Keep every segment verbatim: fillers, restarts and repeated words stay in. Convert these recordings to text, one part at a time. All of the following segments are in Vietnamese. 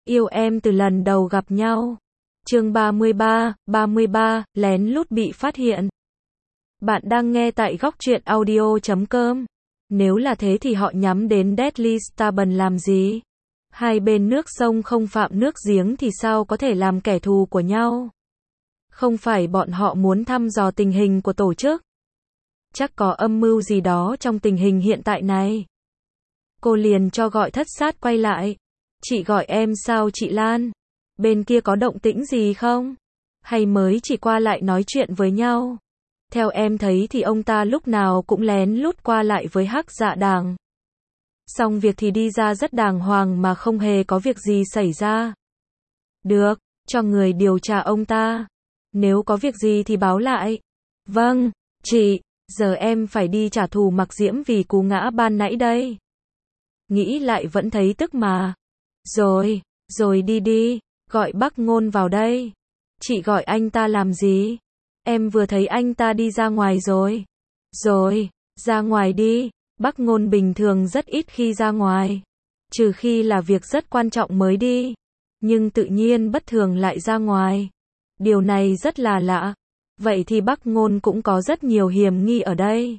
Yêu em từ lần đầu gặp nhau. Chương ba mươi ba, ba mươi ba, lén lút bị phát hiện. Bạn đang nghe tại góc truyện audio chấm com. Nếu là thế thì họ nhắm đến Deadly Starbuns làm gì? Hai bên nước sông không phạm nước giếng thì sao có thể làm kẻ thù của nhau? Không phải bọn họ muốn thăm dò tình hình của tổ chức? Chắc có âm mưu gì đó trong tình hình hiện tại này. Cô liền cho gọi thất sát quay lại. Chị gọi em sao chị Lan? Bên kia có động tĩnh gì không? Hay mới chỉ qua lại nói chuyện với nhau? Theo em thấy thì ông ta lúc nào cũng lén lút qua lại với Hắc Dạ Đàng. Xong việc thì đi ra rất đàng hoàng mà không hề có việc gì xảy ra. Được, cho người điều tra ông ta. Nếu có việc gì thì báo lại. Vâng, chị, giờ em phải đi trả thù Mặc Diễm vì cú ngã ban nãy đây. Nghĩ lại vẫn thấy tức mà. Rồi, rồi đi đi, gọi Bắc Ngôn vào đây. Chị gọi anh ta làm gì? Em vừa thấy anh ta đi ra ngoài rồi. Rồi, ra ngoài đi. Bắc Ngôn bình thường rất ít khi ra ngoài. Trừ khi là việc rất quan trọng mới đi. Nhưng tự nhiên bất thường lại ra ngoài. Điều này rất là lạ. Vậy thì Bắc Ngôn cũng có rất nhiều hiểm nghi ở đây.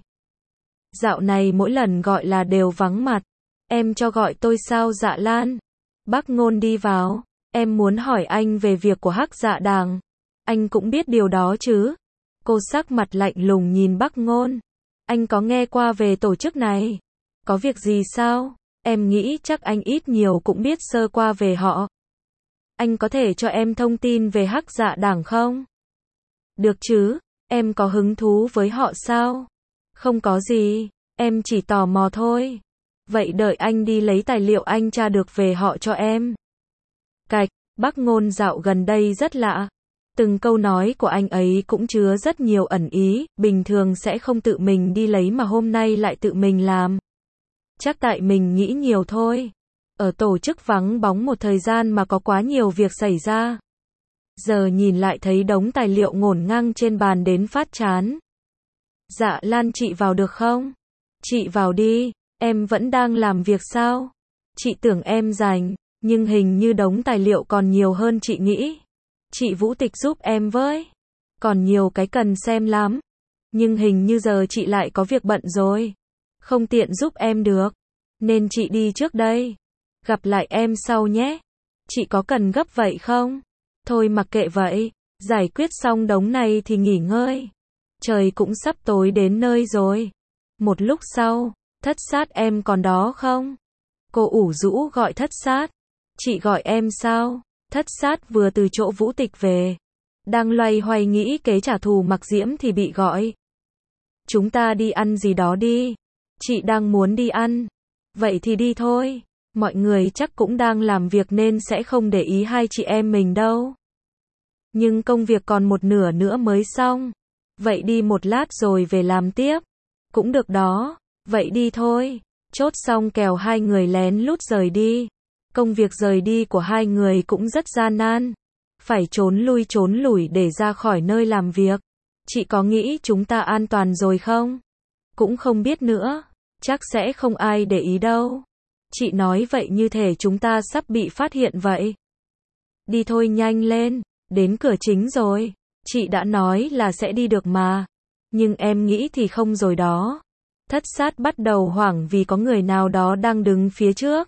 Dạo này mỗi lần gọi là đều vắng mặt. Em cho gọi tôi sao Dạ Lan? Bắc Ngôn đi vào. Em muốn hỏi anh về việc của Hắc Dạ Đàng. Anh cũng biết điều đó chứ? Cô sắc mặt lạnh lùng nhìn Bắc Ngôn. Anh có nghe qua về tổ chức này? Có việc gì sao? Em nghĩ chắc anh ít nhiều cũng biết sơ qua về họ. Anh có thể cho em thông tin về Hắc Dạ Đàng không? Được chứ, em có hứng thú với họ sao? Không có gì, em chỉ tò mò thôi. Vậy đợi anh đi lấy tài liệu anh tra được về họ cho em. Cạch, Bắc Ngôn dạo gần đây rất lạ. Từng câu nói của anh ấy cũng chứa rất nhiều ẩn ý, bình thường sẽ không tự mình đi lấy mà hôm nay lại tự mình làm. Chắc tại mình nghĩ nhiều thôi. Ở tổ chức vắng bóng một thời gian mà có quá nhiều việc xảy ra. Giờ nhìn lại thấy đống tài liệu ngổn ngang trên bàn đến phát chán. Dạ Lan chị vào được không? Chị vào đi, em vẫn đang làm việc sao? Chị tưởng em rảnh, nhưng hình như đống tài liệu còn nhiều hơn chị nghĩ. Chị Vũ Tịch giúp em với. Còn nhiều cái cần xem lắm. Nhưng hình như giờ chị lại có việc bận rồi. Không tiện giúp em được. Nên chị đi trước đây. Gặp lại em sau nhé. Chị có cần gấp vậy không? Thôi mặc kệ vậy. Giải quyết xong đống này thì nghỉ ngơi. Trời cũng sắp tối đến nơi rồi. Một lúc sau, thất sát em còn đó không? Cô ủ rũ gọi thất sát. Chị gọi em sao? Thất sát vừa từ chỗ Vũ Tịch về. Đang loay hoay nghĩ kế trả thù Mặc Diễm thì bị gọi. Chúng ta đi ăn gì đó đi. Chị đang muốn đi ăn. Vậy thì đi thôi. Mọi người chắc cũng đang làm việc nên sẽ không để ý hai chị em mình đâu. Nhưng công việc còn một nửa nữa mới xong. Vậy đi một lát rồi về làm tiếp. Cũng được đó. Vậy đi thôi. Chốt xong kèo hai người lén lút rời đi. Công việc rời đi của hai người cũng rất gian nan. Phải trốn lui trốn lủi để ra khỏi nơi làm việc. Chị có nghĩ chúng ta an toàn rồi không? Cũng không biết nữa. Chắc sẽ không ai để ý đâu. Chị nói vậy như thể chúng ta sắp bị phát hiện vậy. Đi thôi nhanh lên. Đến cửa chính rồi. Chị đã nói là sẽ đi được mà. Nhưng em nghĩ thì không rồi đó. Thất sát bắt đầu hoảng vì có người nào đó đang đứng phía trước.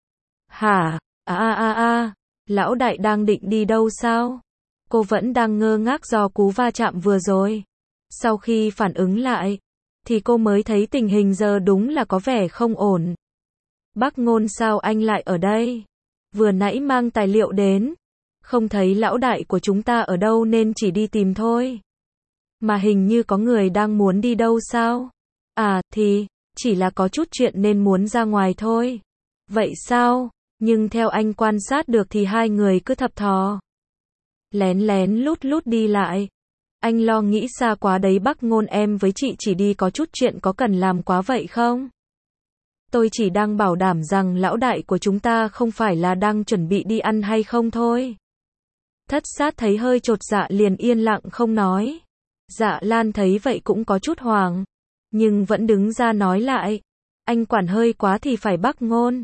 Hả? À à à à. Lão đại đang định đi đâu sao? Cô vẫn đang ngơ ngác do cú va chạm vừa rồi. Sau khi phản ứng lại, thì cô mới thấy tình hình giờ đúng là có vẻ không ổn. Bắc Ngôn sao anh lại ở đây? Vừa nãy mang tài liệu đến. Không thấy lão đại của chúng ta ở đâu nên chỉ đi tìm thôi. Mà hình như có người đang muốn đi đâu sao? À, thì, chỉ là có chút chuyện nên muốn ra ngoài thôi. Vậy sao? Nhưng theo anh quan sát được thì hai người cứ thập thò. Lén lén lút lút đi lại. Anh lo nghĩ xa quá đấy Bắc Ngôn em với chị chỉ đi có chút chuyện có cần làm quá vậy không? Tôi chỉ đang bảo đảm rằng lão đại của chúng ta không phải là đang chuẩn bị đi ăn hay không thôi. Thất sát thấy hơi chột dạ liền yên lặng không nói. Dạ Lan thấy vậy cũng có chút hoảng. Nhưng vẫn đứng ra nói lại. Anh quản hơi quá thì phải Bắc Ngôn.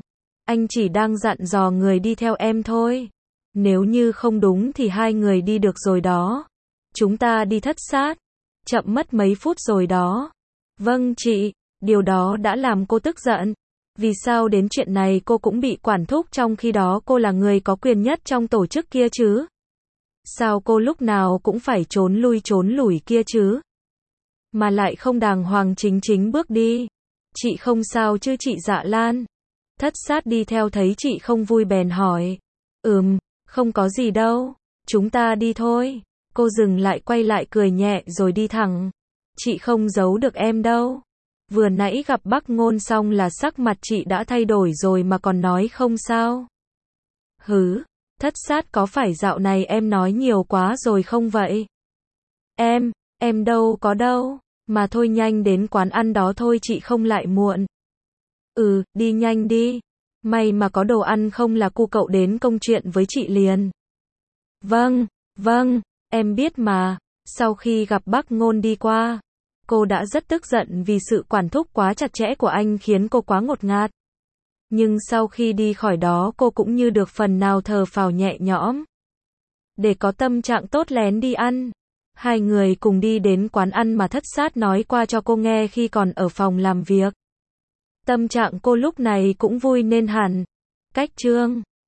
Anh chỉ đang dặn dò người đi theo em thôi. Nếu như không đúng thì hai người đi được rồi đó. Chúng ta đi thất sát. Chậm mất mấy phút rồi đó. Vâng chị, điều đó đã làm cô tức giận. Vì sao đến chuyện này cô cũng bị quản thúc trong khi đó cô là người có quyền nhất trong tổ chức kia chứ? Sao cô lúc nào cũng phải trốn lui trốn lủi kia chứ? Mà lại không đàng hoàng chính chính bước đi. Chị không sao chứ chị Dạ Lan? Thất sát đi theo thấy chị không vui bèn hỏi. Ừm, không có gì đâu. Chúng ta đi thôi. Cô dừng lại quay lại cười nhẹ rồi đi thẳng. Chị không giấu được em đâu. Vừa nãy gặp Bắc Ngôn xong là sắc mặt chị đã thay đổi rồi mà còn nói không sao. Hứ, thất sát có phải dạo này em nói nhiều quá rồi không vậy? Em, em đâu có đâu. Mà thôi nhanh đến quán ăn đó thôi chị không lại muộn. Ừ, đi nhanh đi. May mà có đồ ăn không là cu cậu đến công chuyện với chị liền. Vâng, vâng, em biết mà. Sau khi gặp Bắc Ngôn đi qua, cô đã rất tức giận vì sự quản thúc quá chặt chẽ của anh khiến cô quá ngột ngạt. Nhưng sau khi đi khỏi đó cô cũng như được phần nào thở phào nhẹ nhõm. Để có tâm trạng tốt lén đi ăn. Hai người cùng đi đến quán ăn mà thất sát nói qua cho cô nghe khi còn ở phòng làm việc. Tâm trạng cô lúc này cũng vui nên hẳn. Cách chương